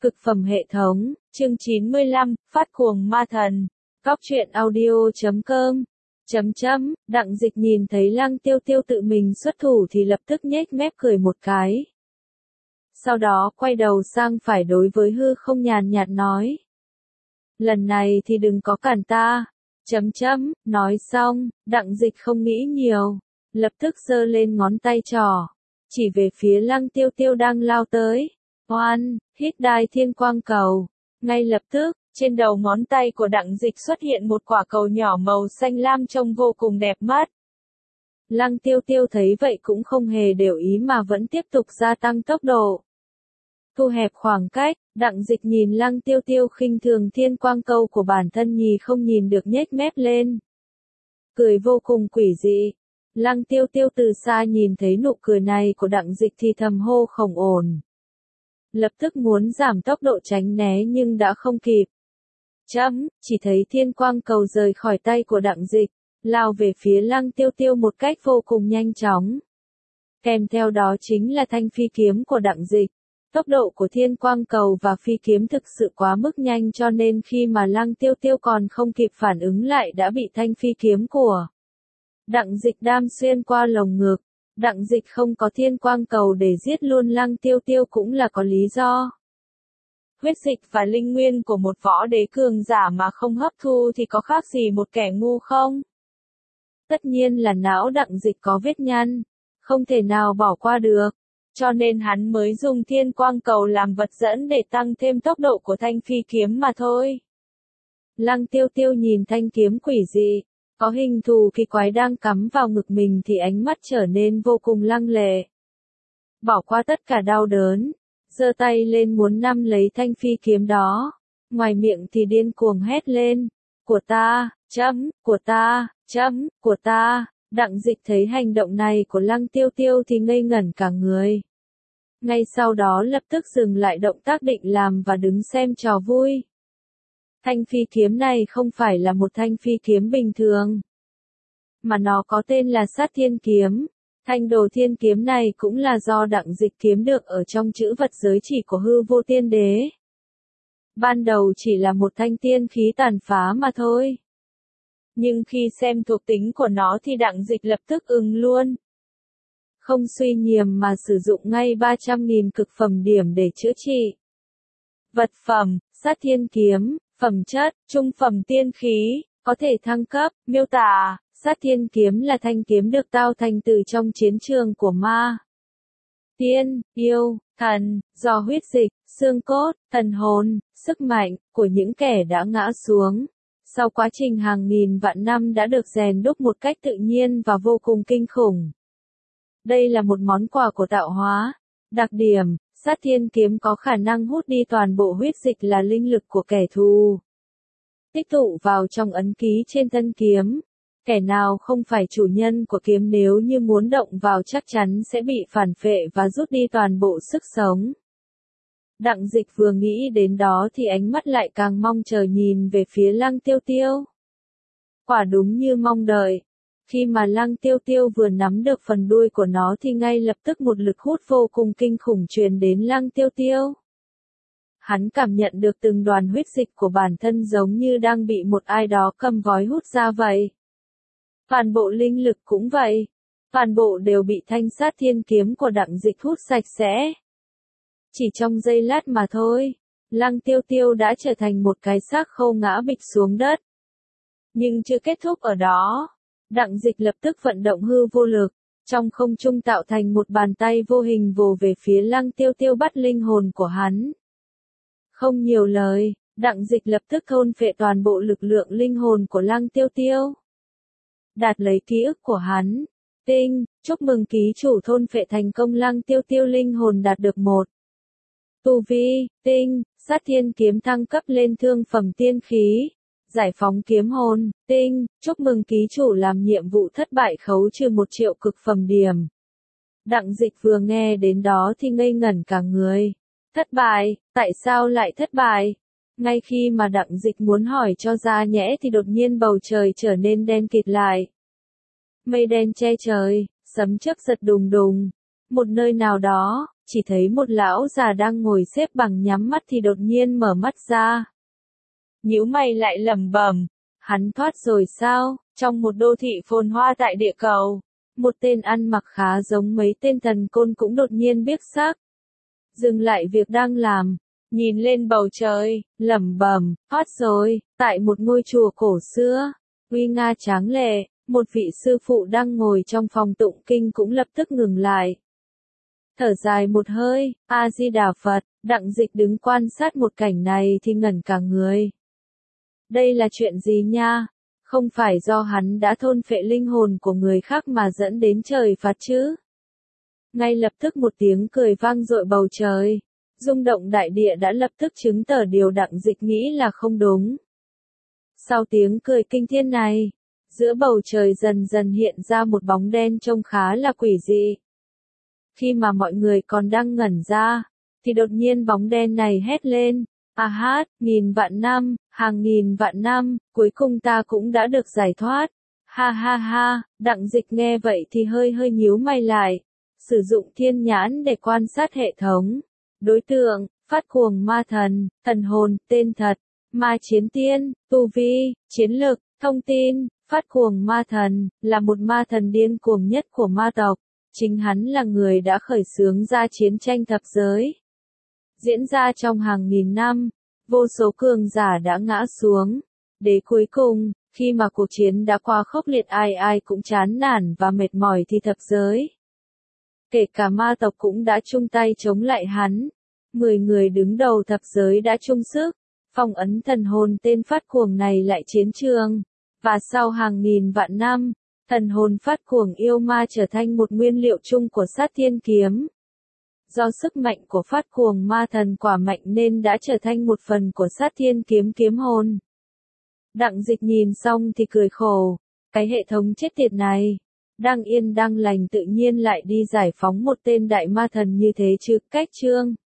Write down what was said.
Cực phẩm hệ thống, chương 95, phát cuồng ma thần. Cóc truyện audio.com. Đặng Dịch nhìn thấy Lăng Tiêu Tiêu tự mình xuất thủ thì lập tức nhếch mép cười một cái. Sau đó quay đầu sang phải đối với hư không nhàn nhạt nói. Lần này thì đừng có cản ta. Nói xong, Đặng Dịch không nghĩ nhiều. Lập tức giơ lên ngón tay trỏ. Chỉ về phía Lăng Tiêu Tiêu đang lao tới. Oan, hít đai thiên quang cầu. Ngay lập tức, trên đầu ngón tay của Đặng Dịch xuất hiện một quả cầu nhỏ màu xanh lam trông vô cùng đẹp mắt. Lăng Tiêu Tiêu thấy vậy cũng không hề để ý mà vẫn tiếp tục gia tăng tốc độ. Thu hẹp khoảng cách, Đặng Dịch nhìn Lăng Tiêu Tiêu khinh thường thiên quang cầu của bản thân không nhìn được nhếch mép lên. Cười vô cùng quỷ dị. Lăng Tiêu Tiêu từ xa nhìn thấy nụ cười này của Đặng Dịch thì thầm hô không ổn. Lập tức muốn giảm tốc độ tránh né nhưng đã không kịp. Chỉ thấy thiên quang cầu rời khỏi tay của Đặng Dịch, lao về phía Lăng Tiêu Tiêu một cách vô cùng nhanh chóng. Kèm theo đó chính là thanh phi kiếm của Đặng Dịch. Tốc độ của thiên quang cầu và phi kiếm thực sự quá mức nhanh cho nên khi mà Lăng Tiêu Tiêu còn không kịp phản ứng lại đã bị thanh phi kiếm của Đặng Dịch đâm xuyên qua lồng ngực. Đặng Dịch không có thiên quang cầu để giết luôn Lăng Tiêu Tiêu cũng là có lý do. Huyết dịch và linh nguyên của một võ đế cường giả mà không hấp thu thì có khác gì một kẻ ngu không? Tất nhiên là não Đặng Dịch có vết nhăn, không thể nào bỏ qua được, cho nên hắn mới dùng thiên quang cầu làm vật dẫn để tăng thêm tốc độ của thanh phi kiếm mà thôi. Lăng Tiêu Tiêu nhìn thanh kiếm quỷ dị, có hình thù kỳ quái đang cắm vào ngực mình thì ánh mắt trở nên vô cùng lăng lệ. Bỏ qua tất cả đau đớn, giơ tay lên muốn nắm lấy thanh phi kiếm đó, ngoài miệng thì điên cuồng hét lên, của ta, của ta. Đặng Dịch thấy hành động này của Lăng Tiêu Tiêu thì ngây ngẩn cả người. Ngay sau đó lập tức dừng lại động tác định làm và đứng xem trò vui. Thanh phi kiếm này không phải là một thanh phi kiếm bình thường, mà nó có tên là Sát Thiên Kiếm. Thanh đồ thiên kiếm này cũng là do Đặng Dịch kiếm được ở trong chữ vật giới chỉ của Hư Vô Tiên Đế. Ban đầu chỉ là một thanh tiên khí tàn phá mà thôi. Nhưng khi xem thuộc tính của nó thì Đặng Dịch lập tức luôn. Không suy nhiềm mà sử dụng ngay 300.000 cực phẩm điểm để chữa trị. Vật phẩm, Sát Thiên Kiếm, phẩm chất, trung phẩm tiên khí, có thể thăng cấp, miêu tả. Sát Thiên Kiếm là thanh kiếm được tạo thành từ trong chiến trường của ma, tiên, yêu, thần, do huyết dịch, xương cốt, thần hồn, sức mạnh của những kẻ đã ngã xuống. Sau quá trình hàng nghìn vạn năm đã được rèn đúc một cách tự nhiên và vô cùng kinh khủng. Đây là một món quà của tạo hóa. Đặc điểm, Sát Thiên Kiếm có khả năng hút đi toàn bộ huyết dịch là linh lực của kẻ thù, tích tụ vào trong ấn ký trên thân kiếm. Kẻ nào không phải chủ nhân của kiếm nếu như muốn động vào chắc chắn sẽ bị phản phệ và rút đi toàn bộ sức sống. Đặng Dịch vừa nghĩ đến đó thì ánh mắt lại càng mong chờ nhìn về phía Lăng Tiêu Tiêu. Quả đúng như mong đợi. Khi mà Lăng Tiêu Tiêu vừa nắm được phần đuôi của nó thì ngay lập tức một lực hút vô cùng kinh khủng truyền đến Lăng Tiêu Tiêu. Hắn cảm nhận được từng đoàn huyết dịch của bản thân giống như đang bị một ai đó cầm vói hút ra vậy. Toàn bộ linh lực cũng vậy. Toàn bộ đều bị thanh Sát Thiên Kiếm của Đặng Dịch hút sạch sẽ. Chỉ trong giây lát mà thôi, Lăng Tiêu Tiêu đã trở thành một cái xác khô ngã bịch xuống đất. Nhưng chưa kết thúc ở đó. Đặng Dịch lập tức vận động hư vô lực, trong không trung tạo thành một bàn tay vô hình vồ về phía Lăng Tiêu Tiêu bắt linh hồn của hắn. Không nhiều lời, Đặng Dịch lập tức thôn phệ toàn bộ lực lượng linh hồn của Lăng Tiêu Tiêu. Đạt lấy ký ức của hắn. Chúc mừng ký chủ thôn phệ thành công Lăng Tiêu Tiêu linh hồn đạt được 1. Tu vi, Sát Thiên Kiếm thăng cấp lên thương phẩm tiên khí. Giải phóng kiếm hồn, chúc mừng ký chủ làm nhiệm vụ thất bại khấu trừ 1 triệu cực phẩm điểm. Đặng Dịch vừa nghe đến đó thì ngây ngẩn cả người. Thất bại, tại sao lại thất bại? Ngay khi mà Đặng Dịch muốn hỏi cho ra nhẽ thì đột nhiên bầu trời trở nên đen kịt lại. Mây đen che trời, sấm chớp giật đùng đùng. Một nơi nào đó, chỉ thấy một lão già đang ngồi xếp bằng nhắm mắt thì đột nhiên mở mắt ra. Nhíu mày lại lẩm bẩm, hắn thoát rồi sao? Trong một đô thị phồn hoa tại địa cầu, một tên ăn mặc khá giống mấy tên thần côn cũng đột nhiên biếc xác. Dừng lại việc đang làm, nhìn lên bầu trời, lẩm bẩm, thoát rồi, tại một ngôi chùa cổ xưa, uy nga tráng lệ, một vị sư phụ đang ngồi trong phòng tụng kinh cũng lập tức ngừng lại. Thở dài một hơi, A-di-đà Phật, Đặng Dịch đứng quan sát một cảnh này thì ngẩn cả người. Đây là chuyện gì nha? Không phải do hắn đã thôn phệ linh hồn của người khác mà dẫn đến trời phạt chứ? Ngay lập tức một tiếng cười vang dội bầu trời. Rung động đại địa đã lập tức chứng tỏ điều Đặng Dịch nghĩ là không đúng. Sau tiếng cười kinh thiên này, giữa bầu trời dần dần hiện ra một bóng đen trông khá là quỷ dị. Khi mà mọi người còn đang ngẩn ra, thì đột nhiên bóng đen này hét lên, a hát, nghìn vạn năm, hàng nghìn vạn năm, cuối cùng ta cũng đã được giải thoát. Ha ha ha, Đặng Dịch nghe vậy thì hơi nhíu mày lại, sử dụng thiên nhãn để quan sát hệ thống. Đối tượng, phát cuồng ma thần, thần hồn, tên thật, ma chiến tiên, tu vi, chiến lực, thông tin, phát cuồng ma thần, là một ma thần điên cuồng nhất của ma tộc. Chính hắn là người đã khởi xướng ra chiến tranh thập giới. Diễn ra trong hàng nghìn năm, vô số cường giả đã ngã xuống. Để cuối cùng, khi mà cuộc chiến đã qua khốc liệt ai cũng chán nản và mệt mỏi thì thập giới, kể cả ma tộc cũng đã chung tay chống lại hắn. 10 người đứng đầu thập giới đã chung sức, phong ấn thần hồn tên phát cuồng này lại chiến trường. Và sau hàng nghìn vạn năm, thần hồn phát cuồng yêu ma trở thành một nguyên liệu chung của sát thiên kiếm. Do sức mạnh của phát cuồng ma thần quả mạnh nên đã trở thành một phần của sát thiên kiếm kiếm hồn. Đặng Dịch nhìn xong thì cười khổ, cái hệ thống chết tiệt này, đang yên đang lành tự nhiên lại đi giải phóng một tên đại ma thần như thế chứ, cách chương.